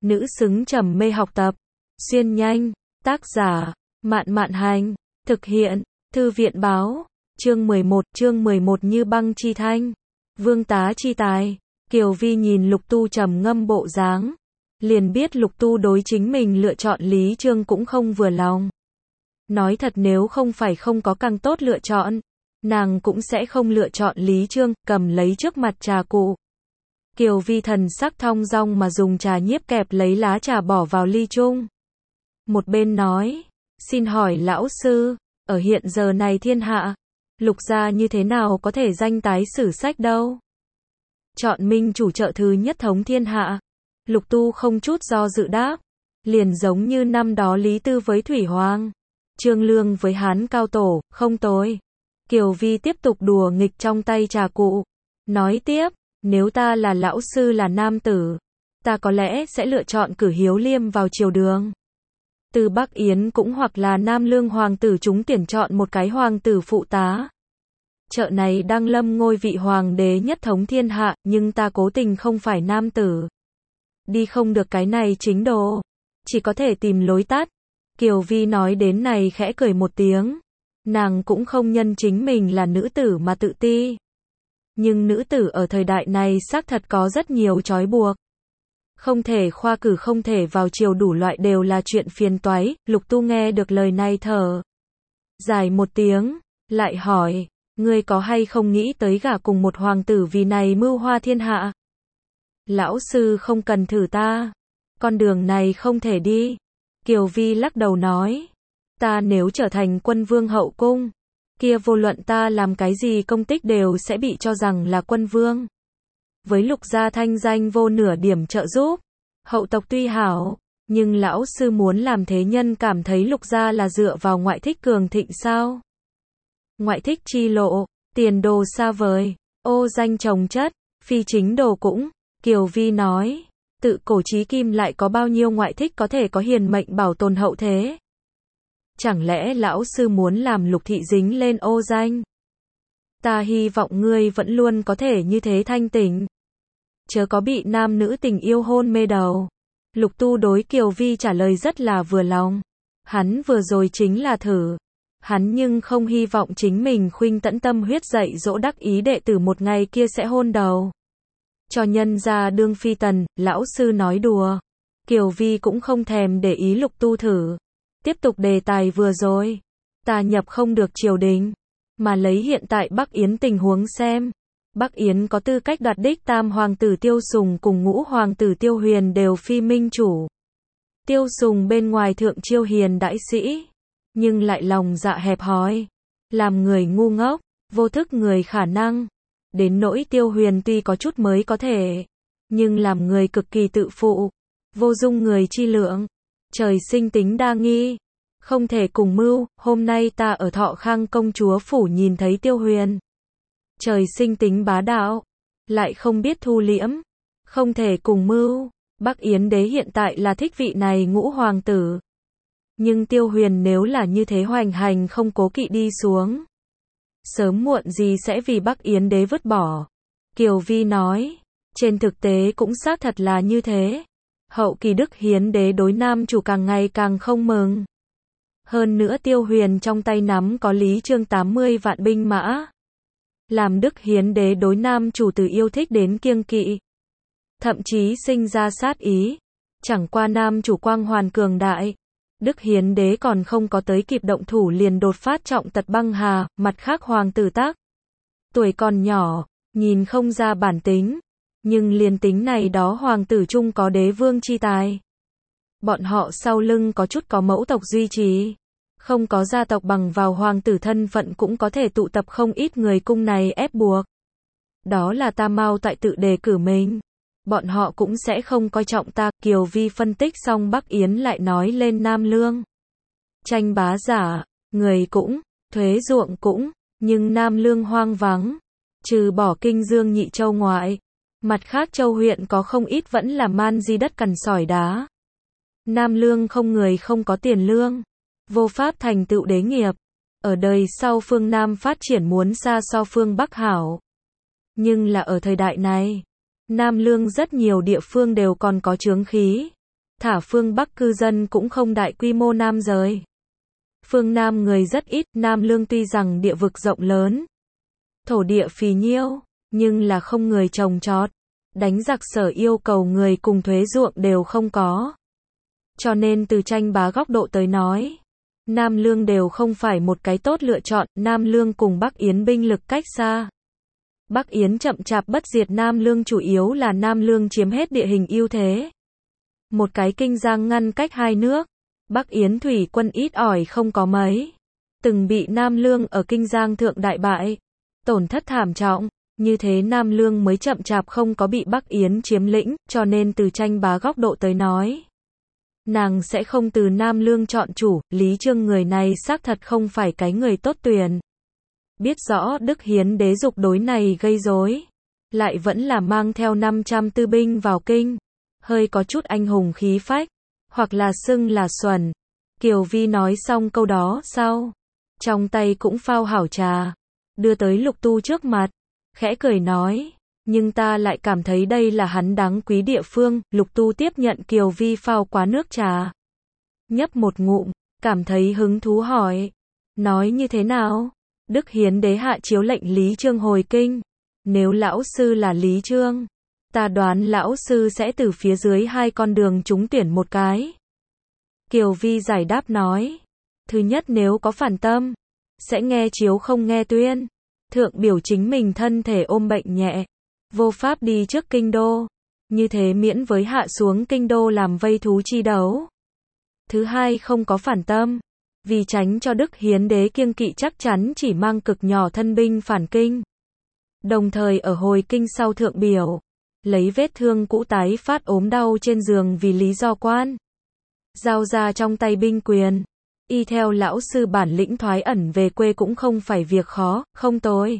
nữ xứng trầm mê học tập. Xuyên nhanh, tác giả, Mạn Mạn Hành, thực hiện, Thư viện Báo, chương 11 như băng chi thanh, vương tá chi tài. Kiều Vi nhìn Lục Tu trầm ngâm bộ dáng, liền biết Lục Tu đối chính mình lựa chọn Lý Trương cũng không vừa lòng. Nói thật nếu không phải không có càng tốt lựa chọn, nàng cũng sẽ không lựa chọn Lý Trương, cầm lấy trước mặt trà cụ. Kiều Vi thần sắc thong dong mà dùng trà nhiếp kẹp lấy lá trà bỏ vào ly chung. Một bên nói, xin hỏi lão sư, ở hiện giờ này thiên hạ, Lục gia như thế nào có thể danh tái sử sách đâu? Chọn minh chủ trợ thứ nhất thống thiên hạ. Lục Tu không chút do dự đáp, liền giống như năm đó Lý Tư với Thủy Hoàng, Trương Lương với Hán Cao Tổ, không tồi. Kiều Vi tiếp tục đùa nghịch trong tay trà cụ, nói tiếp, nếu ta là lão sư là nam tử, ta có lẽ sẽ lựa chọn cử Hiếu Liêm vào triều đường. Từ Bắc Yến cũng hoặc là Nam Lương hoàng tử chúng tuyển chọn một cái hoàng tử phụ tá. Chợ này đang lâm ngôi vị hoàng đế nhất thống thiên hạ, nhưng ta cố tình không phải nam tử. Đi không được cái này chính đồ, chỉ có thể tìm lối tắt. Kiều Vi nói đến này khẽ cười một tiếng. Nàng cũng không nhân chính mình là nữ tử mà tự ti. Nhưng nữ tử ở thời đại này xác thật có rất nhiều trói buộc. Không thể khoa cử, không thể vào triều, đủ loại đều là chuyện phiền toái. Lục Tu nghe được lời này thở dài một tiếng, lại hỏi, ngươi có hay không nghĩ tới gả cùng một hoàng tử vì này mưu hoa thiên hạ? Lão sư không cần thử ta, con đường này không thể đi. Kiều Vi lắc đầu nói, ta nếu trở thành quân vương hậu cung, kia vô luận ta làm cái gì công tích đều sẽ bị cho rằng là quân vương. Với Lục gia thanh danh vô nửa điểm trợ giúp, hậu tộc tuy hảo, nhưng lão sư muốn làm thế nhân cảm thấy Lục gia là dựa vào ngoại thích cường thịnh sao? Ngoại thích chi lộ, tiền đồ xa vời, ô danh chồng chất, phi chính đồ cũng. Kiều Vi nói, tự cổ chí kim lại có bao nhiêu ngoại thích có thể có hiền mệnh bảo tồn hậu thế? Chẳng lẽ lão sư muốn làm Lục thị dính lên ô danh? Ta hy vọng ngươi vẫn luôn có thể như thế thanh tỉnh, chớ có bị nam nữ tình yêu hôn mê đầu. Lục Tu đối Kiều Vi trả lời rất là vừa lòng. Hắn vừa rồi chính là thử. Hắn nhưng không hy vọng chính mình khuynh tẫn tâm huyết dạy dỗ đắc ý đệ tử một ngày kia sẽ hôn đầu cho nhân gia đương phi tần. Lão sư nói đùa. Kiều Vi cũng không thèm để ý Lục Tu thử. Tiếp tục đề tài vừa rồi. Ta nhập không được triều đình, mà lấy hiện tại Bắc Yến tình huống xem. Bắc Yến có tư cách đoạt đích tam hoàng tử Tiêu Sùng cùng ngũ hoàng tử Tiêu Huyền đều phi minh chủ. Tiêu Sùng bên ngoài thượng chiêu hiền đại sĩ, nhưng lại lòng dạ hẹp hòi, làm người ngu ngốc, vô thức người khả năng. Đến nỗi Tiêu Huyền tuy có chút mới có thể, nhưng làm người cực kỳ tự phụ, vô dung người chi lượng, trời sinh tính đa nghi, không thể cùng mưu. Hôm nay ta ở Thọ Khang công chúa phủ nhìn thấy Tiêu Huyền, trời sinh tính bá đạo, lại không biết thu liễm, không thể cùng mưu. Bắc Yến đế hiện tại là thích vị này ngũ hoàng tử, nhưng Tiêu Huyền nếu là như thế hoành hành không cố kỵ đi xuống, sớm muộn gì sẽ vì Bắc Yến đế vứt bỏ. Kiều Vi nói, trên thực tế cũng xác thật là như thế. Hậu kỳ Đức Hiến đế đối nam chủ càng ngày càng không mừng. Hơn nữa Tiêu Huyền trong tay nắm có Lý Trương 80 vạn binh mã, làm Đức Hiến đế đối nam chủ từ yêu thích đến kiêng kỵ, thậm chí sinh ra sát ý. Chẳng qua nam chủ quang hoàn cường đại, Đức Hiến đế còn không có tới kịp động thủ liền đột phát trọng tật băng hà. Mặt khác hoàng tử tác tuổi còn nhỏ, nhìn không ra bản tính, nhưng liền tính này đó hoàng tử chung có đế vương chi tài. Bọn họ sau lưng có chút có mẫu tộc duy trì, không có gia tộc bằng vào hoàng tử thân phận cũng có thể tụ tập không ít người cung này ép buộc. Đó là ta mau tại tự đề cử mình, bọn họ cũng sẽ không coi trọng ta. Kiều Vi phân tích xong Bắc Yến lại nói lên Nam Lương. Tranh bá giả, người cũng, thuế ruộng cũng, nhưng Nam Lương hoang vắng, trừ bỏ Kinh Dương Nhị Châu ngoại, mặt khác châu huyện có không ít vẫn là man di đất cằn sỏi đá. Nam Lương không người, không có tiền lương, vô pháp thành tựu đế nghiệp. Ở đời sau phương Nam phát triển muốn xa so phương Bắc hảo. Nhưng là ở thời đại này, Nam Lương rất nhiều địa phương đều còn có chướng khí. thả phương Bắc cư dân cũng không đại quy mô nam rời. Phương Nam người rất ít, Nam Lương tuy rằng địa vực rộng lớn, thổ địa phì nhiêu, nhưng là không người trồng trọt. Đánh giặc Sở yêu cầu người cùng thuế ruộng đều không có. Cho nên từ tranh bá góc độ tới nói, Nam Lương đều không phải một cái tốt lựa chọn, Nam Lương cùng Bắc Yến binh lực cách xa. Bắc Yến chậm chạp bất diệt Nam Lương chủ yếu là Nam Lương chiếm hết địa hình ưu thế. Một cái kinh giang ngăn cách hai nước, Bắc Yến thủy quân ít ỏi không có mấy. Từng bị Nam Lương ở kinh giang thượng đại bại, tổn thất thảm trọng, như thế Nam Lương mới chậm chạp không có bị Bắc Yến chiếm lĩnh, cho nên từ tranh bá góc độ tới nói. Nàng sẽ không từ Nam Lương chọn chủ, Lý Chương người này xác thật không phải cái người tốt tuyển. Biết rõ Đức Hiến đế dục đối này gây rối, lại vẫn là mang theo 500 tư binh vào kinh, hơi có chút anh hùng khí phách, hoặc là xưng là xuẩn. Kiều Vi nói xong câu đó sau, trong tay cũng phao hảo trà, đưa tới Lục Tu trước mặt, khẽ cười nói, nhưng ta lại cảm thấy đây là hắn đáng quý địa phương. Lục Tu tiếp nhận Kiều Vi phao quá nước trà, nhấp một ngụm, cảm thấy hứng thú hỏi, nói như thế nào? Đức Hiến đế hạ chiếu lệnh Lý Chương hồi kinh, nếu lão sư là Lý Chương, ta đoán lão sư sẽ từ phía dưới hai con đường trúng tuyển một cái. Kiều Vi giải đáp nói, thứ nhất nếu có phản tâm, sẽ nghe chiếu không nghe tuyên. Thượng biểu chính mình thân thể ôm bệnh nhẹ, vô pháp đi trước kinh đô, như thế miễn với hạ xuống kinh đô làm vây thú chi đấu. Thứ hai không có phản tâm, vì tránh cho Đức Hiến đế kiêng kỵ chắc chắn chỉ mang cực nhỏ thân binh phản kinh. Đồng thời ở hồi kinh sau thượng biểu, lấy vết thương cũ tái phát ốm đau trên giường vì lý do quan. Giao ra trong tay binh quyền, y theo lão sư bản lĩnh thoái ẩn về quê cũng không phải việc khó, không tồi.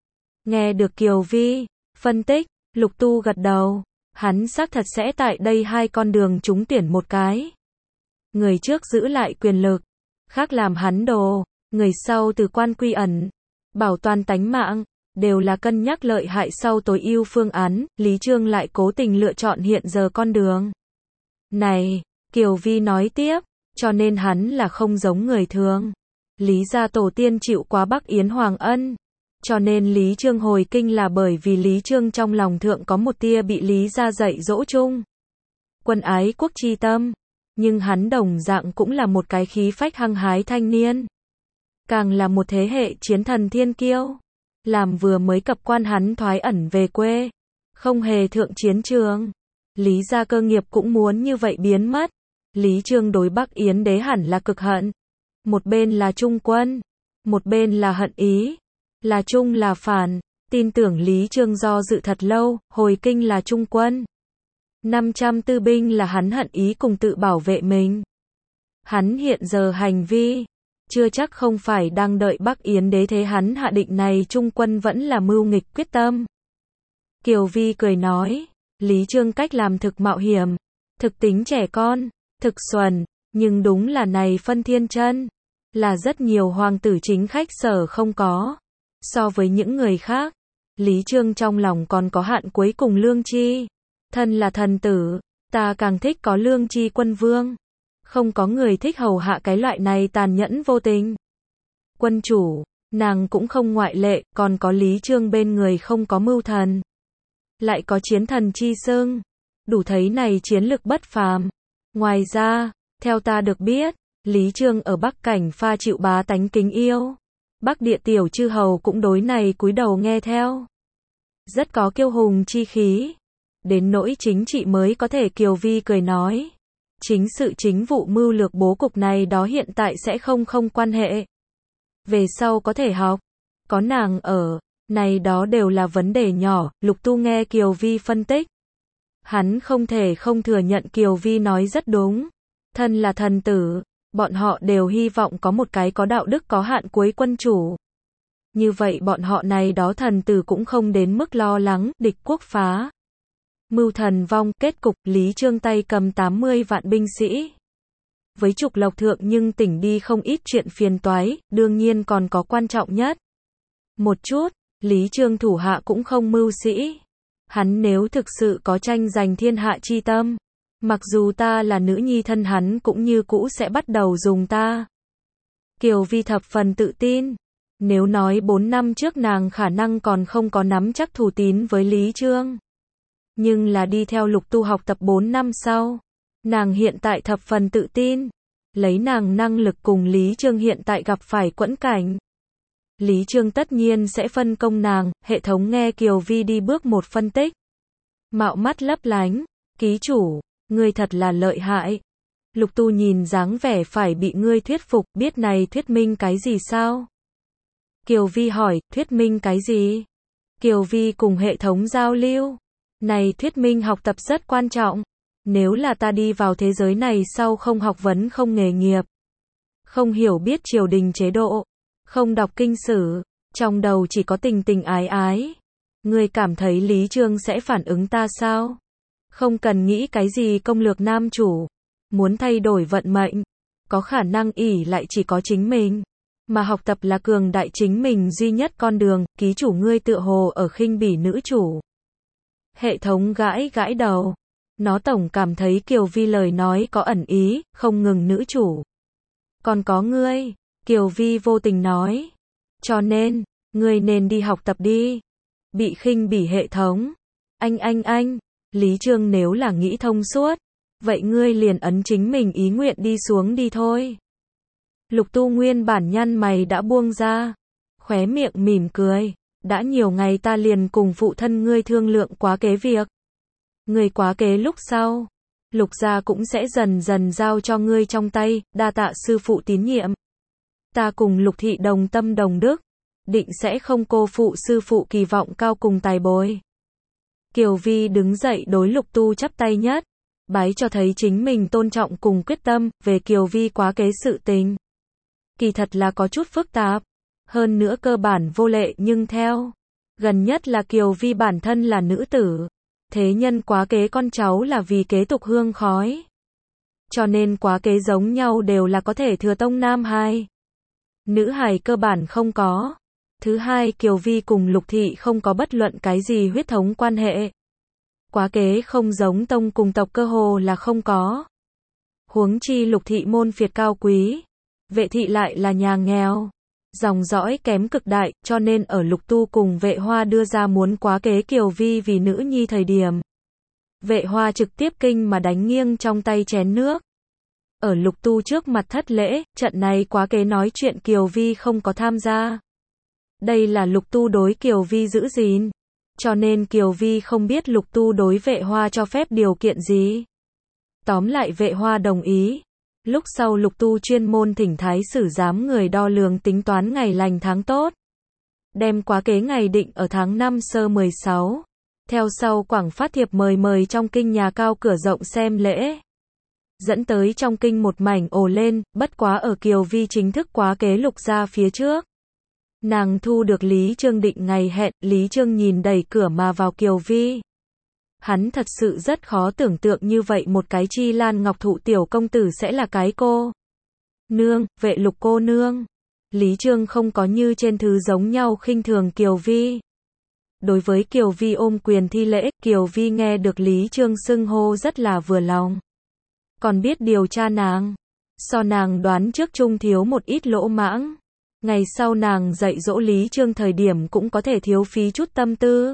Nghe được Kiều Vi phân tích, Lục Tu gật đầu, hắn xác thật sẽ tại đây hai con đường trúng tuyển một cái. Người trước giữ lại quyền lực, khác làm hắn đồ, người sau từ quan quy ẩn, bảo toàn tánh mạng, đều là cân nhắc lợi hại sau tối ưu phương án. Lý Chương lại cố tình lựa chọn hiện giờ con đường này. Kiều Vi nói tiếp, cho nên hắn là không giống người thường. Lý gia tổ tiên chịu quá Bắc Yến Hoàng ân, cho nên Lý Chương hồi kinh là bởi vì Lý Chương trong lòng thượng có một tia bị Lý gia dạy dỗ chung quân ái quốc chi tâm, nhưng hắn đồng dạng cũng là một cái khí phách hăng hái thanh niên, càng là một thế hệ chiến thần thiên kiêu. Làm vừa mới cập quan hắn thoái ẩn về quê, không hề thượng chiến trường. Lý gia cơ nghiệp cũng muốn như vậy biến mất. Lý Chương đối Bắc Yến đế hẳn là cực hận. Một bên là trung quân, một bên là hận ý, là trung là phản. Tin tưởng Lý Chương do dự thật lâu, hồi kinh là trung quân. 500 tư binh là hắn hận ý cùng tự bảo vệ mình. Hắn hiện giờ hành vi, chưa chắc không phải đang đợi Bắc Yến đế thế hắn hạ định này trung quân vẫn là mưu nghịch quyết tâm. Kiều Vi cười nói, Lý Chương cách làm thực mạo hiểm, thực tính trẻ con, thực xuẩn, nhưng đúng là này phân thiên chân, là rất nhiều hoàng tử chính khách Sở không có. So với những người khác, Lý Chương trong lòng còn có hạn cuối cùng lương tri. Thân là thần tử, ta càng thích có lương tri quân vương. Không có người thích hầu hạ cái loại này tàn nhẫn vô tình. Quân chủ, nàng cũng không ngoại lệ, còn có Lý Chương bên người không có mưu thần, lại có chiến thần chi xưng, đủ thấy này chiến lực bất phàm. Ngoài ra, theo ta được biết, Lý Chương ở Bắc Cảnh pha chịu bá tánh kính yêu. Bắc địa tiểu chư hầu cũng đối này cúi đầu nghe theo. Rất có kiêu hùng chi khí. Đến nỗi chính trị mới có thể. Kiều Vi cười nói, chính sự chính vụ mưu lược bố cục này đó hiện tại sẽ không quan hệ. Về sau có thể học, có nàng ở, này đó đều là vấn đề nhỏ. Lục Tu nghe Kiều Vi phân tích, hắn không thể không thừa nhận Kiều Vi nói rất đúng. Thân là thần tử, bọn họ đều hy vọng có một cái có đạo đức có hạn cuối quân chủ. Như vậy bọn họ này đó thần tử cũng không đến mức lo lắng địch quốc phá, mưu thần vong. Kết cục Lý Chương tay cầm 80 vạn binh sĩ, với trục lộc thượng nhưng tỉnh đi không ít chuyện phiền toái. Đương nhiên còn có quan trọng nhất một chút, Lý Chương thủ hạ cũng không mưu sĩ. Hắn nếu thực sự có tranh giành thiên hạ chi tâm, Mặc dù ta là nữ nhi thân hắn cũng như cũ sẽ bắt đầu dùng ta. Kiều Vi thập phần tự tin. Nếu nói 4 năm trước nàng khả năng còn không có nắm chắc thù tín với Lý Chương. Nhưng là đi theo Lục Tu học tập 4 năm sau. Nàng hiện tại thập phần tự tin. Lấy nàng năng lực cùng Lý Chương hiện tại gặp phải quẫn cảnh. Lý Chương tất nhiên sẽ phân công nàng, hệ thống nghe Kiều Vi đi bước một phân tích. Mạo mắt lấp lánh, ký chủ, ngươi thật là lợi hại. Lục Tu nhìn dáng vẻ phải bị ngươi thuyết phục, biết này thuyết minh cái gì sao? Kiều Vi hỏi, thuyết minh cái gì? Kiều Vi cùng hệ thống giao lưu. Này thuyết minh học tập rất quan trọng. Nếu là ta đi vào thế giới này sau không học vấn không nghề nghiệp, không hiểu biết triều đình chế độ, không đọc kinh sử, trong đầu chỉ có tình tình ái ái. Ngươi cảm thấy Lý Chương sẽ phản ứng ta sao? Không cần nghĩ cái gì công lược nam chủ, muốn thay đổi vận mệnh, có khả năng ỷ lại chỉ có chính mình, mà học tập là cường đại chính mình duy nhất con đường, ký chủ ngươi tựa hồ ở khinh bỉ nữ chủ. Hệ thống gãi gãi đầu. Nó tổng cảm thấy Kiều Vi lời nói có ẩn ý, không ngừng nữ chủ. Còn có ngươi, Kiều Vi vô tình nói. Cho nên, ngươi nên đi học tập đi. Bị khinh bỉ hệ thống. Anh, Lý Chương nếu là nghĩ thông suốt, vậy ngươi liền ấn chính mình ý nguyện đi xuống đi thôi. Lục Tu nguyên bản nhăn mày đã buông ra. Khóe miệng mỉm cười. Đã nhiều ngày ta liền cùng phụ thân ngươi thương lượng quá kế việc. Người quá kế lúc sau, Lục gia cũng sẽ dần dần giao cho ngươi trong tay, đa tạ sư phụ tín nhiệm. Ta cùng Lục thị đồng tâm đồng đức, định sẽ không cô phụ sư phụ kỳ vọng cao cùng tài bồi. Kiều Vi đứng dậy đối Lục Tu chắp tay nhất, bái cho thấy chính mình tôn trọng cùng quyết tâm, về Kiều Vi quá kế sự tình. Kỳ thật là có chút phức tạp, hơn nữa cơ bản vô lệ nhưng theo. Gần nhất là Kiều Vi bản thân là nữ tử. Thế nhân quá kế con cháu là vì kế tục hương khói. Cho nên quá kế giống nhau đều là có thể thừa tông nam hài. Nữ hài cơ bản không có. Thứ hai, Kiều Vi cùng Lục thị không có bất luận cái gì huyết thống quan hệ. Quá kế không giống tông cùng tộc cơ hồ là không có. Huống chi Lục thị môn phiệt cao quý. Vệ thị lại là nhà nghèo. Dòng dõi kém cực đại, cho nên ở Lục Tu cùng Vệ Hoa đưa ra muốn quá kế Kiều Vi vì nữ nhi thời điểm. Vệ Hoa trực tiếp kinh mà đánh nghiêng trong tay chén nước. Ở Lục Tu trước mặt thất lễ, trận này quá kế nói chuyện Kiều Vi không có tham gia. Đây là Lục Tu đối Kiều Vi giữ gìn. Cho nên Kiều Vi không biết Lục Tu đối Vệ Hoa cho phép điều kiện gì. Tóm lại Vệ Hoa đồng ý. Lúc sau Lục Tu chuyên môn thỉnh thái sử giám người đo lường tính toán ngày lành tháng tốt. Đem quá kế ngày định ở tháng 5 sơ 16. Theo sau quảng phát thiệp mời trong kinh nhà cao cửa rộng xem lễ. Dẫn tới trong kinh một mảnh ồ lên, bất quá ở Kiều Vi chính thức quá kế Lục gia phía trước. Nàng thu được Lý Chương định ngày hẹn, Lý Chương nhìn đẩy cửa mà vào Kiều Vi. Hắn thật sự rất khó tưởng tượng như vậy một cái chi lan ngọc thụ tiểu công tử sẽ là cái cô nương, Vệ Lục cô nương. Lý Chương không có như trên thứ giống nhau khinh thường Kiều Vi. Đối với Kiều Vi ôm quyền thi lễ, Kiều Vi nghe được Lý Chương xưng hô rất là vừa lòng. Còn biết điều tra nàng. So nàng đoán trước trung thiếu một ít lỗ mãng. Ngày sau nàng dạy dỗ Lý Chương thời điểm cũng có thể thiếu phí chút tâm tư.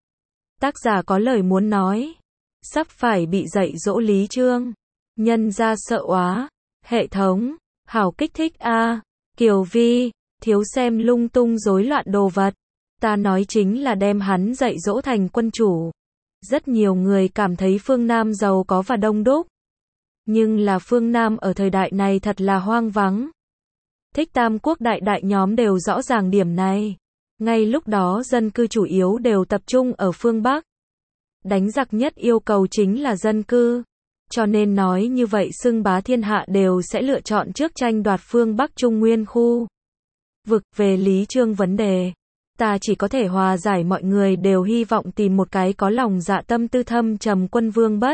Tác giả có lời muốn nói. Sắp phải bị dạy dỗ Lý Chương. Nhân ra sợ quá. Hệ thống. Hảo kích thích a. Kiều Vi. Thiếu xem lung tung rối loạn đồ vật. Ta nói chính là đem hắn dạy dỗ thành quân chủ. Rất nhiều người cảm thấy phương Nam giàu có và đông đúc. Nhưng là phương Nam ở thời đại này thật là hoang vắng. Thích Tam Quốc đại nhóm đều rõ ràng điểm này. Ngay lúc đó dân cư chủ yếu đều tập trung ở phương Bắc. Đánh giặc nhất yêu cầu chính là dân cư. Cho nên nói như vậy xưng bá thiên hạ đều sẽ lựa chọn trước tranh đoạt phương Bắc Trung Nguyên khu. Vực về Lý Chương vấn đề. Ta chỉ có thể hòa giải mọi người đều hy vọng tìm một cái có lòng dạ tâm tư thâm trầm quân vương bất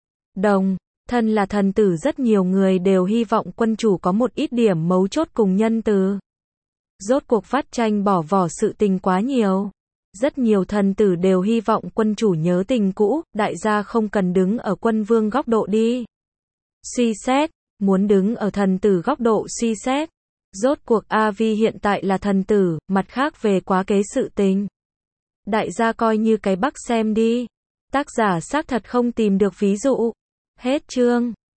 đồng. Thân là thần tử rất nhiều người đều hy vọng quân chủ có một ít điểm mấu chốt cùng nhân từ. Rốt cuộc vắt tranh bỏ vỏ sự tình quá nhiều. Rất nhiều thần tử đều hy vọng quân chủ nhớ tình cũ, đại gia không cần đứng ở quân vương góc độ đi suy xét, muốn đứng ở thần tử góc độ suy xét. Rốt cuộc A Vi hiện tại là thần tử, mặt khác về quá kế sự tình. Đại gia coi như cái bắc xem đi. Tác giả xác thật không tìm được ví dụ. Hết chương.